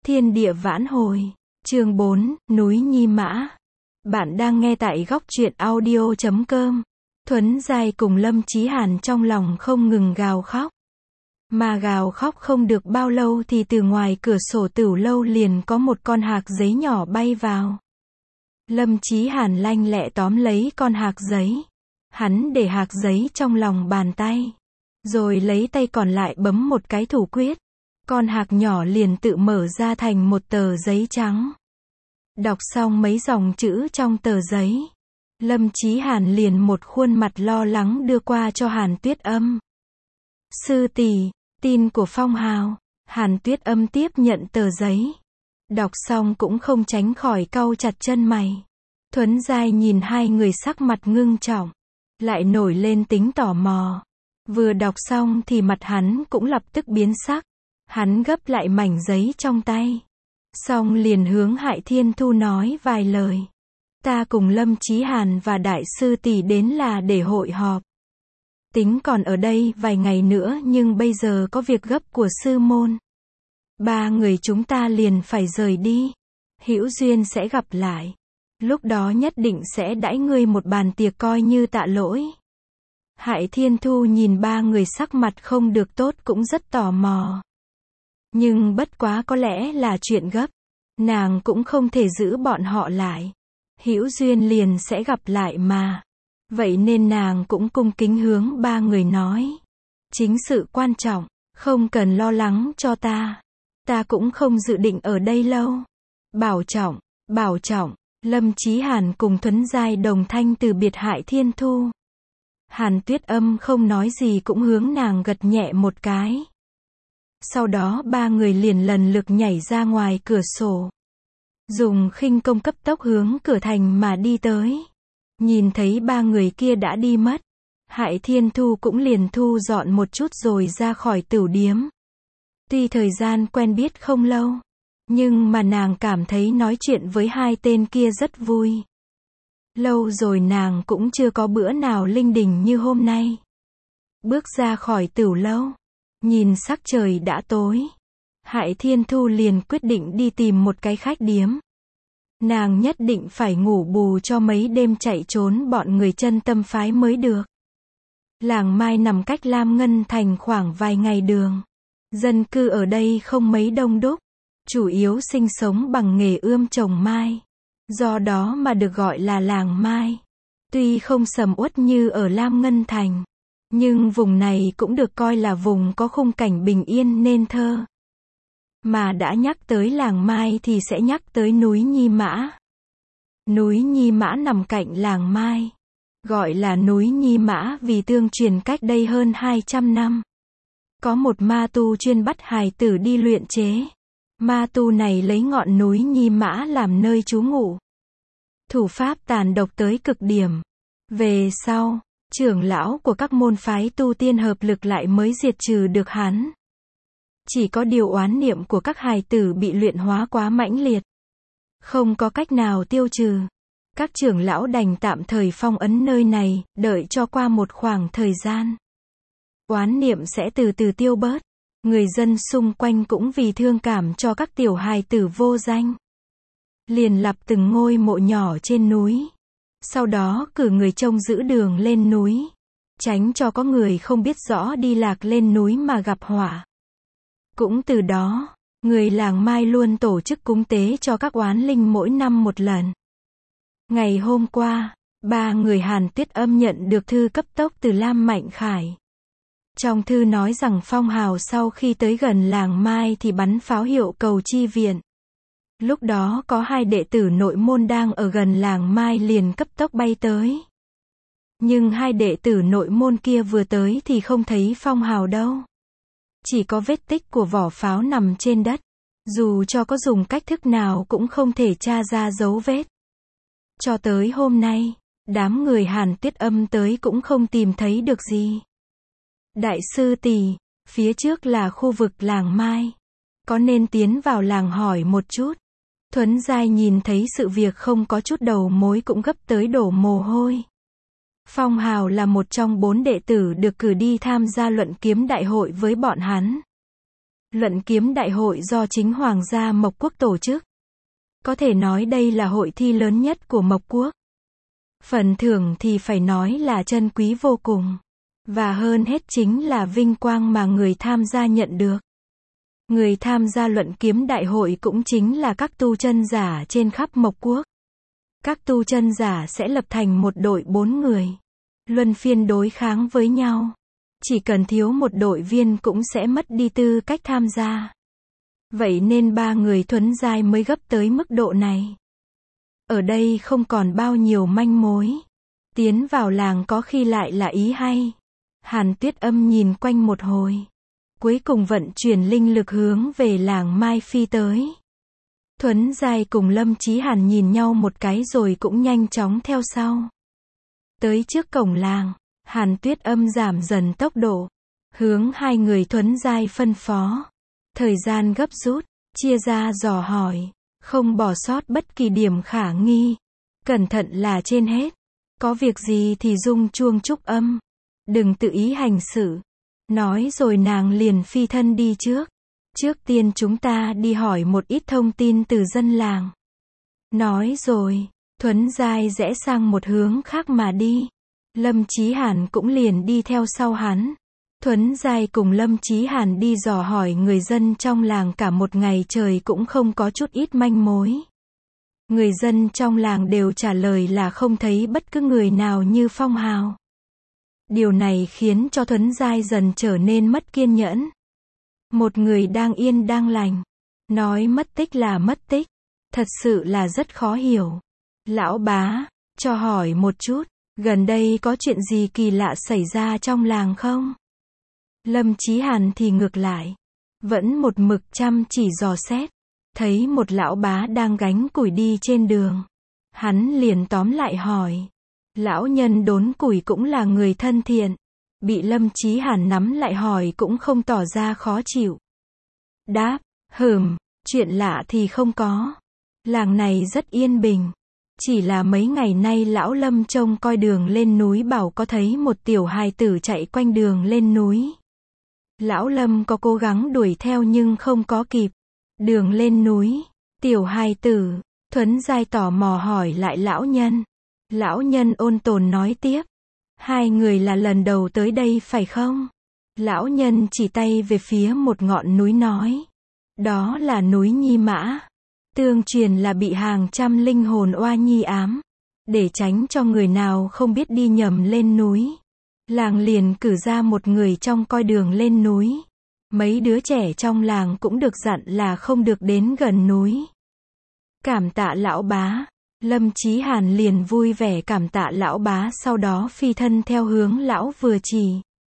Thiên địa vãn hồi. Chương 4, núi Nhi Mã. Bạn đang nghe tại góc truyện audio.com. Thuấn Giai cùng Lâm Chí Hàn trong lòng không ngừng gào khóc. Mà gào khóc không được bao lâu thì từ ngoài cửa sổ tửu lâu liền có một con hạc giấy nhỏ bay vào. Lâm Chí Hàn lanh lẹ tóm lấy con hạc giấy. Hắn để hạc giấy trong lòng bàn tay. Rồi lấy tay còn lại bấm một cái thủ quyết. Con hạc nhỏ liền tự mở ra thành một tờ giấy trắng. Đọc xong mấy dòng chữ trong tờ giấy. Lâm Chí Hàn liền một khuôn mặt lo lắng đưa qua cho Hàn Tuyết Âm. Sư tỷ, tin của Phong Hào. Hàn Tuyết Âm tiếp nhận tờ giấy. Đọc xong cũng không tránh khỏi cau chặt chân mày. Thuấn Giai nhìn hai người sắc mặt ngưng trọng. Lại nổi lên tính tò mò. Vừa đọc xong thì mặt hắn cũng lập tức biến sắc. Hắn gấp lại mảnh giấy trong tay. Xong liền hướng Hại Thiên Thu nói vài lời. Ta cùng Lâm Chí Hàn và Đại sư tỷ đến là để hội họp. Tính còn ở đây vài ngày nữa nhưng bây giờ có việc gấp của sư môn. Ba người chúng ta liền phải rời đi. Hữu duyên sẽ gặp lại. Lúc đó nhất định sẽ đãi ngươi một bàn tiệc coi như tạ lỗi. Hại Thiên Thu nhìn ba người sắc mặt không được tốt cũng rất tò mò. Nhưng bất quá có lẽ là chuyện gấp. Nàng cũng không thể giữ bọn họ lại. Hữu duyên liền sẽ gặp lại mà. Vậy nên nàng cũng cung kính hướng ba người nói. Chính sự quan trọng, không cần lo lắng cho ta. Ta cũng không dự định ở đây lâu. Bảo trọng, bảo trọng. Lâm Chí Hàn cùng Thuấn Giai đồng thanh từ biệt Hại Thiên Thu. Hàn Tuyết Âm không nói gì cũng hướng nàng gật nhẹ một cái. Sau đó ba người liền lần lượt nhảy ra ngoài cửa sổ. Dùng khinh công cấp tốc hướng cửa thành mà đi tới. Nhìn thấy ba người kia đã đi mất. Hại Thiên Thu cũng liền thu dọn một chút rồi ra khỏi tửu điếm. Tuy thời gian quen biết không lâu. Nhưng mà nàng cảm thấy nói chuyện với hai tên kia rất vui. Lâu rồi nàng cũng chưa có bữa nào linh đình như hôm nay. Bước ra khỏi tửu lâu. Nhìn sắc trời đã tối. Hại Thiên Thu liền quyết định đi tìm một cái khách điếm. Nàng nhất định phải ngủ bù cho mấy đêm chạy trốn bọn người chân tâm phái mới được. Làng Mai nằm cách Lam Ngân Thành khoảng vài ngày đường. Dân cư ở đây không mấy đông đúc. Chủ yếu sinh sống bằng nghề ươm trồng mai. Do đó mà được gọi là làng Mai. Tuy không sầm uất như ở Lam Ngân Thành. Nhưng vùng này cũng được coi là vùng có khung cảnh bình yên nên thơ. Mà đã nhắc tới làng Mai thì sẽ nhắc tới núi Nhi Mã. Núi Nhi Mã nằm cạnh làng Mai. Gọi là núi Nhi Mã vì tương truyền cách đây hơn 200 năm. Có một ma tu chuyên bắt hài tử đi luyện chế. Ma tu này lấy ngọn núi Nhi Mã làm nơi trú ngụ. Thủ pháp tàn độc tới cực điểm. Về sau, trưởng lão của các môn phái tu tiên hợp lực lại mới diệt trừ được hắn. Chỉ có điều oán niệm của các hài tử bị luyện hóa quá mãnh liệt. Không có cách nào tiêu trừ. Các trưởng lão đành tạm thời phong ấn nơi này, đợi cho qua một khoảng thời gian. Oán niệm sẽ từ từ tiêu bớt. Người dân xung quanh cũng vì thương cảm cho các tiểu hài tử vô danh. Liền lập từng ngôi mộ nhỏ trên núi. Sau đó cử người trông giữ đường lên núi. Tránh cho có người không biết rõ đi lạc lên núi mà gặp họa. Cũng từ đó, người làng Mai luôn tổ chức cúng tế cho các oán linh mỗi năm một lần. Ngày hôm qua, ba người Hàn Tuyết Âm nhận được thư cấp tốc từ Lam Mạnh Khải. Trong thư nói rằng Phong Hào sau khi tới gần làng Mai thì bắn pháo hiệu cầu chi viện. Lúc đó có hai đệ tử nội môn đang ở gần làng Mai liền cấp tốc bay tới. Nhưng hai đệ tử nội môn kia vừa tới thì không thấy Phong Hào đâu. Chỉ có vết tích của vỏ pháo nằm trên đất. Dù cho có dùng cách thức nào cũng không thể tra ra dấu vết. Cho tới hôm nay, đám người Hàn Tuyết Âm tới cũng không tìm thấy được gì. Đại sư tỷ, phía trước là khu vực làng Mai. Có nên tiến vào làng hỏi một chút? Thuấn Giai nhìn thấy sự việc không có chút đầu mối cũng gấp tới đổ mồ hôi. Phong Hào là một trong 4 đệ tử được cử đi tham gia luận kiếm đại hội với bọn hắn. Luận kiếm đại hội do chính Hoàng gia Mộc Quốc tổ chức. Có thể nói đây là hội thi lớn nhất của Mộc Quốc. Phần thưởng thì phải nói là chân quý vô cùng. Và hơn hết chính là vinh quang mà người tham gia nhận được. Người tham gia luận kiếm đại hội cũng chính là các tu chân giả trên khắp Mộc Quốc. Các tu chân giả sẽ lập thành một đội 4 người. Luân phiên đối kháng với nhau. Chỉ cần thiếu một đội viên cũng sẽ mất đi tư cách tham gia. Vậy nên 3 người thuấn giai mới gấp tới mức độ này. Ở đây không còn bao nhiêu manh mối. Tiến vào làng có khi lại là ý hay. Hàn Tuyết Âm nhìn quanh một hồi. Cuối cùng vận chuyển linh lực hướng về làng Mai Phi tới. Thuấn giai cùng Lâm Chí Hàn nhìn nhau một cái rồi cũng nhanh chóng theo sau. Tới trước cổng làng, Hàn Tuyết Âm giảm dần tốc độ. Hướng 2 người thuấn giai phân phó. Thời gian gấp rút, chia ra dò hỏi. Không bỏ sót bất kỳ điểm khả nghi. Cẩn thận là trên hết. Có việc gì thì rung chuông trúc âm. Đừng tự ý hành xử. Nói rồi nàng liền phi thân đi trước. Trước tiên chúng ta đi hỏi một ít thông tin từ dân làng. Nói rồi, thuấn giai rẽ sang một hướng khác mà đi. Lâm Chí Hàn cũng liền đi theo sau hắn. Thuấn giai cùng Lâm Chí Hàn đi dò hỏi người dân trong làng cả một ngày trời cũng không có chút ít manh mối. Người dân trong làng đều trả lời là không thấy bất cứ người nào như Phong Hào. Điều này khiến cho thuấn giai dần trở nên mất kiên nhẫn. Một người đang yên đang lành. Nói mất tích là mất tích. Thật sự là rất khó hiểu. Lão bá, cho hỏi một chút, gần đây có chuyện gì kỳ lạ xảy ra trong làng không? Lâm Chí Hàn thì ngược lại. Vẫn một mực chăm chỉ dò xét. Thấy một lão bá đang gánh củi đi trên đường. Hắn liền tóm lại hỏi. Lão nhân đốn củi cũng là người thân thiện. Bị Lâm Chí Hàn nắm lại hỏi cũng không tỏ ra khó chịu. Đáp, chuyện lạ thì không có. Làng này rất yên bình. Chỉ là mấy ngày nay lão Lâm trông coi đường lên núi bảo có thấy một tiểu hài tử chạy quanh đường lên núi. Lão Lâm có cố gắng đuổi theo nhưng không có kịp. Đường lên núi, tiểu hài tử, thuấn giai tò mò hỏi lại lão nhân. Lão nhân ôn tồn nói tiếp. 2 người là lần đầu tới đây phải không? Lão nhân chỉ tay về phía một ngọn núi nói. Đó là núi Nhi Mã. Tương truyền là bị hàng trăm linh hồn oa nhi ám. Để tránh cho người nào không biết đi nhầm lên núi. Làng liền cử ra một người trong coi đường lên núi. Mấy đứa trẻ trong làng cũng được dặn là không được đến gần núi. Cảm tạ lão bá. Lâm Chí Hàn liền vui vẻ cảm tạ lão bá, sau đó phi thân theo hướng lão vừa chỉ.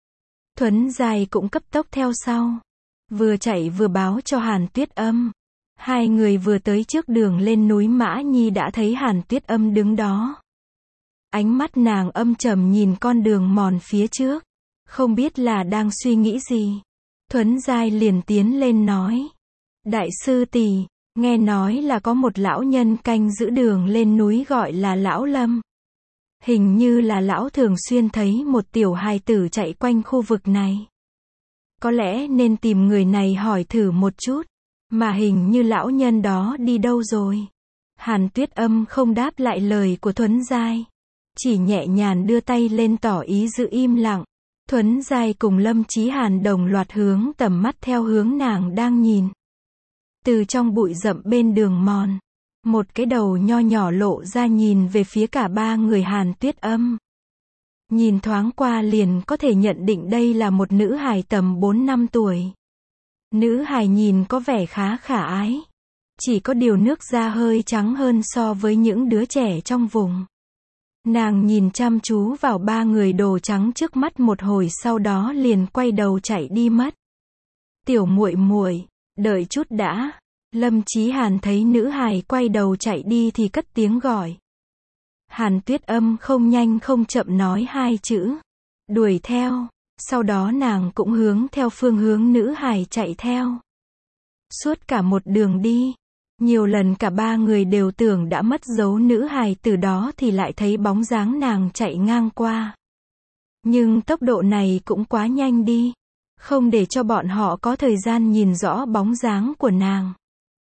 Thuấn giai cũng cấp tốc theo sau. Vừa chạy vừa báo cho Hàn Tuyết Âm. 2 người vừa tới trước đường lên núi Mã Nhi đã thấy Hàn Tuyết Âm đứng đó. Ánh mắt nàng âm trầm nhìn con đường mòn phía trước. Không biết là đang suy nghĩ gì. Thuấn giai liền tiến lên nói. Đại sư tỷ, nghe nói là có một lão nhân canh giữ đường lên núi gọi là lão Lâm. Hình như là lão thường xuyên thấy một tiểu hài tử chạy quanh khu vực này. Có lẽ nên tìm người này hỏi thử một chút. Mà hình như lão nhân đó đi đâu rồi? Hàn Tuyết Âm không đáp lại lời của Thuấn giai. Chỉ nhẹ nhàng đưa tay lên tỏ ý giữ im lặng. Thuấn giai cùng Lâm Chí Hàn đồng loạt hướng tầm mắt theo hướng nàng đang nhìn. Từ trong bụi rậm bên đường mòn, một cái đầu nho nhỏ lộ ra nhìn về phía cả 3 người Hàn Tuyết Âm. Nhìn thoáng qua liền có thể nhận định đây là một nữ hài tầm 4 năm tuổi. Nữ hài nhìn có vẻ khá khả ái. Chỉ có điều nước da hơi trắng hơn so với những đứa trẻ trong vùng. Nàng nhìn chăm chú vào 3 người đồ trắng trước mắt một hồi, sau đó liền quay đầu chạy đi mất. Tiểu muội muội, đợi chút đã. Lâm Chí Hàn thấy nữ hài quay đầu chạy đi thì cất tiếng gọi. Hàn Tuyết Âm không nhanh không chậm nói 2 chữ. Đuổi theo. Sau đó nàng cũng hướng theo phương hướng nữ hài chạy theo. Suốt cả một đường đi. Nhiều lần cả 3 người đều tưởng đã mất dấu nữ hài, từ đó thì lại thấy bóng dáng nàng chạy ngang qua. Nhưng tốc độ này cũng quá nhanh đi. không để cho bọn họ có thời gian nhìn rõ bóng dáng của nàng.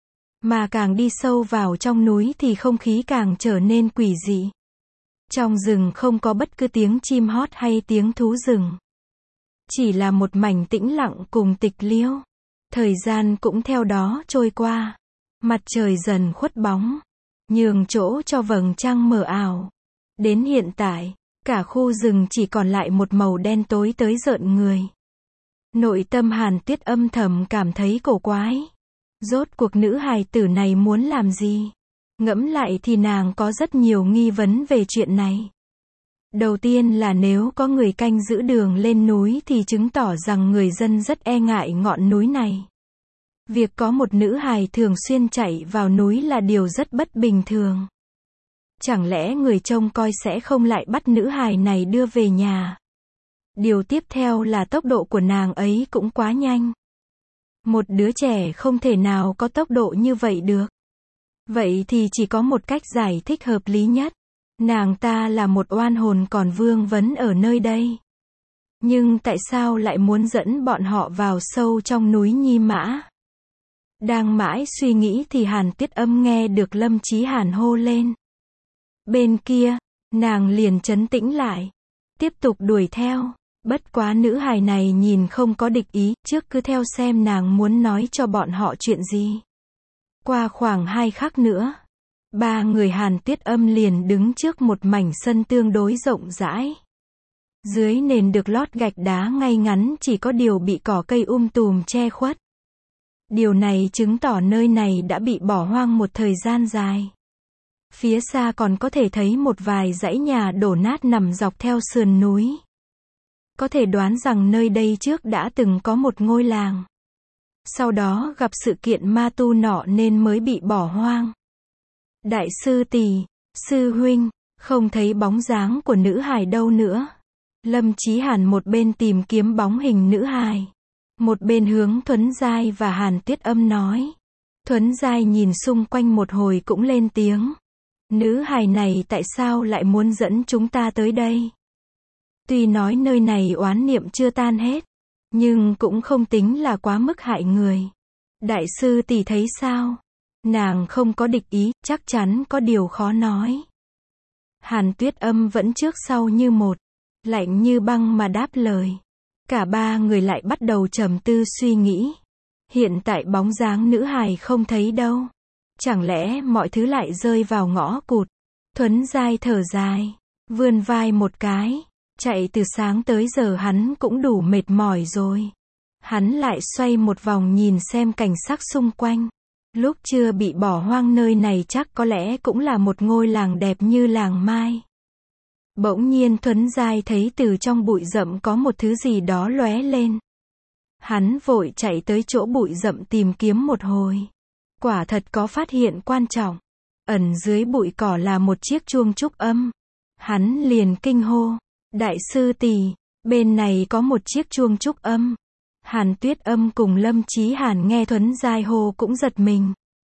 Mà càng đi sâu vào trong núi thì không khí càng trở nên quỷ dị. Trong rừng không có bất cứ tiếng chim hót hay tiếng thú rừng. Chỉ là một mảnh tĩnh lặng cùng tịch liêu. Thời gian cũng theo đó trôi qua. Mặt trời dần khuất bóng, nhường chỗ cho vầng trăng mờ ảo. Đến hiện tại, cả khu rừng chỉ còn lại một màu đen tối tới rợn người. Nội tâm Hàn Tuyết âm thầm cảm thấy cổ quái. Rốt cuộc nữ hài tử này muốn làm gì? Ngẫm lại thì nàng có rất nhiều nghi vấn về chuyện này. Đầu tiên là nếu có người canh giữ đường lên núi thì chứng tỏ rằng người dân rất e ngại ngọn núi này. Việc có một nữ hài thường xuyên chạy vào núi là điều rất bất bình thường. Chẳng lẽ người trông coi sẽ không lại bắt nữ hài này đưa về nhà? Điều tiếp theo là tốc độ của nàng ấy cũng quá nhanh. Một đứa trẻ không thể nào có tốc độ như vậy được. Vậy thì chỉ có một cách giải thích hợp lý nhất. Nàng ta là một oan hồn còn vương vấn ở nơi đây. Nhưng tại sao lại muốn dẫn bọn họ vào sâu trong núi Nhi Mã? Đang mãi suy nghĩ thì Hàn Tuyết Âm nghe được Lâm Chí Hàn hô lên. Bên kia, nàng liền trấn tĩnh lại. Tiếp tục đuổi theo. Bất quá nữ hài này nhìn không có địch ý, trước cứ theo xem nàng muốn nói cho bọn họ chuyện gì. Qua khoảng 2 khắc nữa, 3 người Hàn Tuyết Âm liền đứng trước một mảnh sân tương đối rộng rãi. Dưới nền được lót gạch đá ngay ngắn, chỉ có điều bị cỏ cây tùm che khuất. Điều này chứng tỏ nơi này đã bị bỏ hoang một thời gian dài. Phía xa còn có thể thấy một vài dãy nhà đổ nát nằm dọc theo sườn núi. Có thể đoán rằng nơi đây trước đã từng có một ngôi làng. Sau đó gặp sự kiện ma tu nọ nên mới bị bỏ hoang. Đại sư tỷ, sư huynh, không thấy bóng dáng của nữ hài đâu nữa. Lâm Chí Hàn một bên tìm kiếm bóng hình nữ hài, một bên hướng Thuấn Giai và Hàn Tuyết Âm nói. Thuấn Giai nhìn xung quanh một hồi cũng lên tiếng. Nữ hài này tại sao lại muốn dẫn chúng ta tới đây? Tuy nói nơi này oán niệm chưa tan hết, nhưng cũng không tính là quá mức hại người. Đại sư tỷ thấy sao? Nàng không có địch ý, chắc chắn có điều khó nói. Hàn Tuyết Âm vẫn trước sau như một, lạnh như băng mà đáp lời. Cả 3 người lại bắt đầu trầm tư suy nghĩ. Hiện tại bóng dáng nữ hài không thấy đâu. Chẳng lẽ mọi thứ lại rơi vào ngõ cụt? Thuấn Giai thở dài, vươn vai một cái. Chạy từ sáng tới giờ hắn cũng đủ mệt mỏi rồi. Hắn lại xoay một vòng nhìn xem cảnh sắc xung quanh. Lúc chưa bị bỏ hoang nơi này chắc có lẽ cũng là một ngôi làng đẹp như làng Mai. Bỗng nhiên Thuấn Giai thấy từ trong bụi rậm có một thứ gì đó lóe lên. Hắn vội chạy tới chỗ bụi rậm tìm kiếm một hồi. Quả thật có phát hiện quan trọng. Ẩn dưới bụi cỏ là một chiếc chuông trúc âm. Hắn liền kinh hô. Đại sư tỷ, bên này có một chiếc chuông trúc âm. Hàn Tuyết Âm cùng Lâm Chí Hàn nghe Thuấn Giai hô cũng giật mình.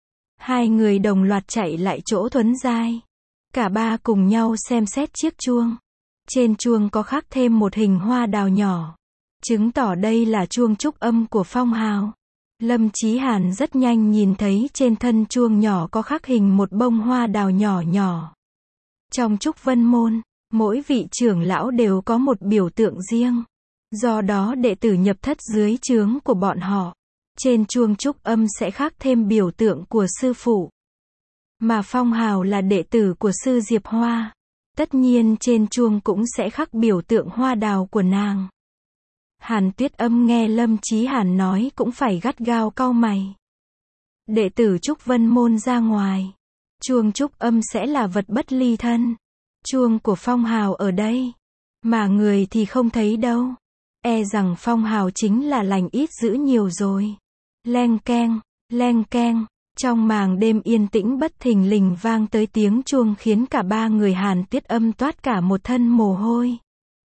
2 người đồng loạt chạy lại chỗ Thuấn Giai. Cả 3 cùng nhau xem xét chiếc chuông. Trên chuông có khắc thêm một hình hoa đào nhỏ, chứng tỏ đây là chuông trúc âm của Phong Hào. Lâm Chí Hàn rất nhanh nhìn thấy trên thân chuông nhỏ có khắc hình một bông hoa đào nhỏ nhỏ. Trong Trúc Vân Môn, mỗi vị trưởng lão đều có một biểu tượng riêng. Do đó đệ tử nhập thất dưới trướng của bọn họ, trên chuông trúc âm sẽ khắc thêm biểu tượng của sư phụ. Mà Phong Hào là đệ tử của sư Diệp Hoa. Tất nhiên trên chuông cũng sẽ khắc biểu tượng hoa đào của nàng. Hàn Tuyết Âm nghe Lâm Chí Hàn nói cũng phải gắt gao cau mày. Đệ tử Trúc Vân Môn ra ngoài, chuông trúc âm sẽ là vật bất ly thân. Chuông của Phong Hào ở đây, mà người thì không thấy đâu. E rằng Phong Hào chính là lành ít dữ nhiều rồi. Leng keng, leng keng. Trong màn đêm yên tĩnh bất thình lình vang tới tiếng chuông khiến cả 3 người Hàn Tuyết Âm toát cả một thân mồ hôi.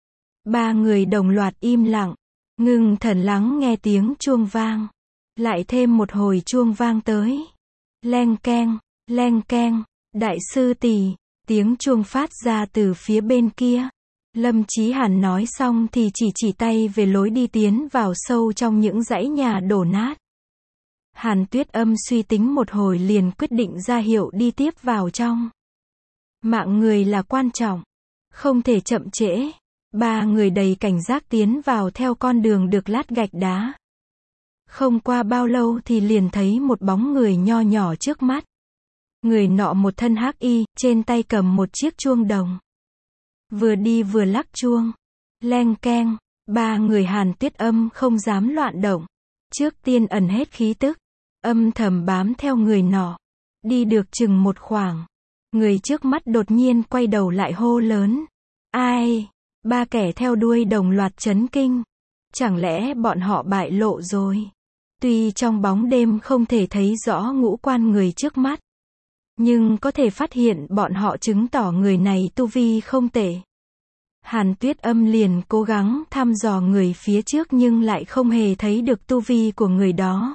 3 người đồng loạt im lặng, ngưng thần lắng nghe tiếng chuông vang. Lại thêm một hồi chuông vang tới. Leng keng, leng keng. Đại sư tỷ, tiếng chuông phát ra từ phía bên kia. Lâm Chí Hàn nói xong thì chỉ tay về lối đi tiến vào sâu trong những dãy nhà đổ nát. Hàn Tuyết Âm suy tính một hồi liền quyết định ra hiệu đi tiếp vào trong. Mạng người là quan trọng, không thể chậm trễ. Ba người đầy cảnh giác tiến vào theo con đường được lát gạch đá. Không qua bao lâu thì liền thấy một bóng người nho nhỏ trước mắt. Người nọ một thân hắc y, trên tay cầm một chiếc chuông đồng. Vừa đi vừa lắc chuông. Leng keng, ba người Hàn Tuyết Âm không dám loạn động. Trước tiên ẩn hết khí tức, âm thầm bám theo người nọ. Đi được chừng một khoảng. Người trước mắt đột nhiên quay đầu lại hô lớn. Ai? Ba kẻ theo đuôi đồng loạt chấn kinh. Chẳng lẽ bọn họ bại lộ rồi? Tuy trong bóng đêm không thể thấy rõ ngũ quan người trước mắt, nhưng có thể phát hiện bọn họ chứng tỏ người này tu vi không tệ. Hàn Tuyết Âm liền cố gắng thăm dò người phía trước nhưng lại không hề thấy được tu vi của người đó.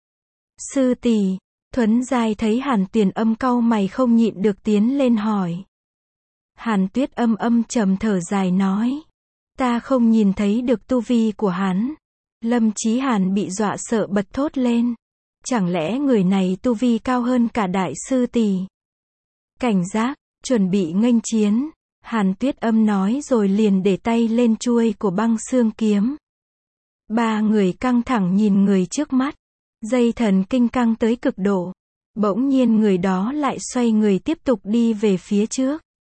Sư tỷ, Thuấn Giai thấy Hàn Tuyền Âm cau mày không nhịn được tiến lên hỏi. Hàn Tuyết Âm âm trầm thở dài nói. Ta không nhìn thấy được tu vi của hắn. Lâm Chí Hàn bị dọa sợ bật thốt lên. Chẳng lẽ người này tu vi cao hơn cả đại sư tỷ? Cảnh giác, chuẩn bị nghênh chiến. Hàn Tuyết Âm nói rồi liền để tay lên chuôi của băng xương kiếm. Ba người căng thẳng nhìn người trước mắt. Dây thần kinh căng tới cực độ. Bỗng nhiên người đó lại xoay người tiếp tục đi về phía trước.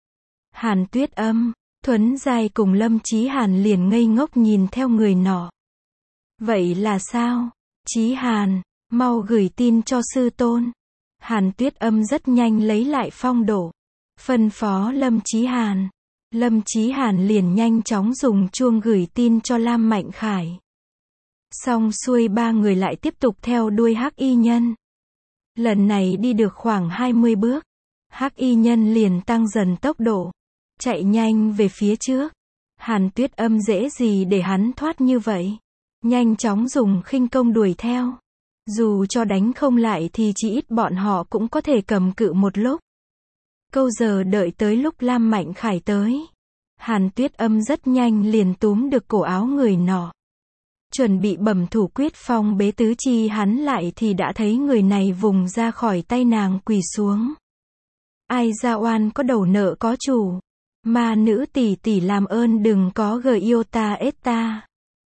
Hàn Tuyết Âm, Thuấn Giai cùng Lâm Chí Hàn liền ngây ngốc nhìn theo người nọ. Vậy là sao? Chí Hàn, mau gửi tin cho sư tôn. Hàn Tuyết Âm rất nhanh lấy lại phong độ. Phân phó Lâm Chí Hàn. Lâm Chí Hàn liền nhanh chóng dùng chuông gửi tin cho Lam Mạnh Khải. Xong xuôi ba người lại tiếp tục theo đuôi hắc y nhân. Lần này đi được khoảng 20 bước. Hắc y nhân liền tăng dần tốc độ. Chạy nhanh về phía trước. Hàn Tuyết Âm dễ gì để hắn thoát như vậy. Nhanh chóng dùng khinh công đuổi theo. Dù cho đánh không lại thì chỉ ít bọn họ cũng có thể cầm cự một lúc. Câu giờ đợi tới lúc Lam Mạnh Khải tới. Hàn Tuyết Âm rất nhanh liền túm được cổ áo người nọ. Chuẩn bị bẩm thủ quyết phong bế tứ chi hắn lại thì đã thấy người này vùng ra khỏi tay nàng quỳ xuống. Ai ra oan có đầu nợ có chủ. Ma nữ tỷ tỷ làm ơn đừng có gờ yêu ta ết ta.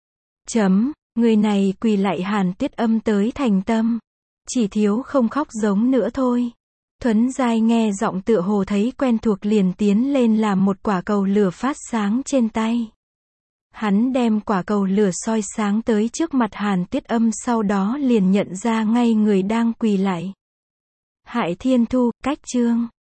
Người này quỳ lại Hàn Tuyết Âm tới thành tâm. Chỉ thiếu không khóc giống nữa thôi. Thuấn Giai nghe giọng tựa hồ thấy quen thuộc liền tiến lên làm một quả cầu lửa phát sáng trên tay. Hắn đem quả cầu lửa soi sáng tới trước mặt Hàn Tuyết Âm sau đó liền nhận ra ngay người đang quỳ lại. Hại Thiên Thu, cách chương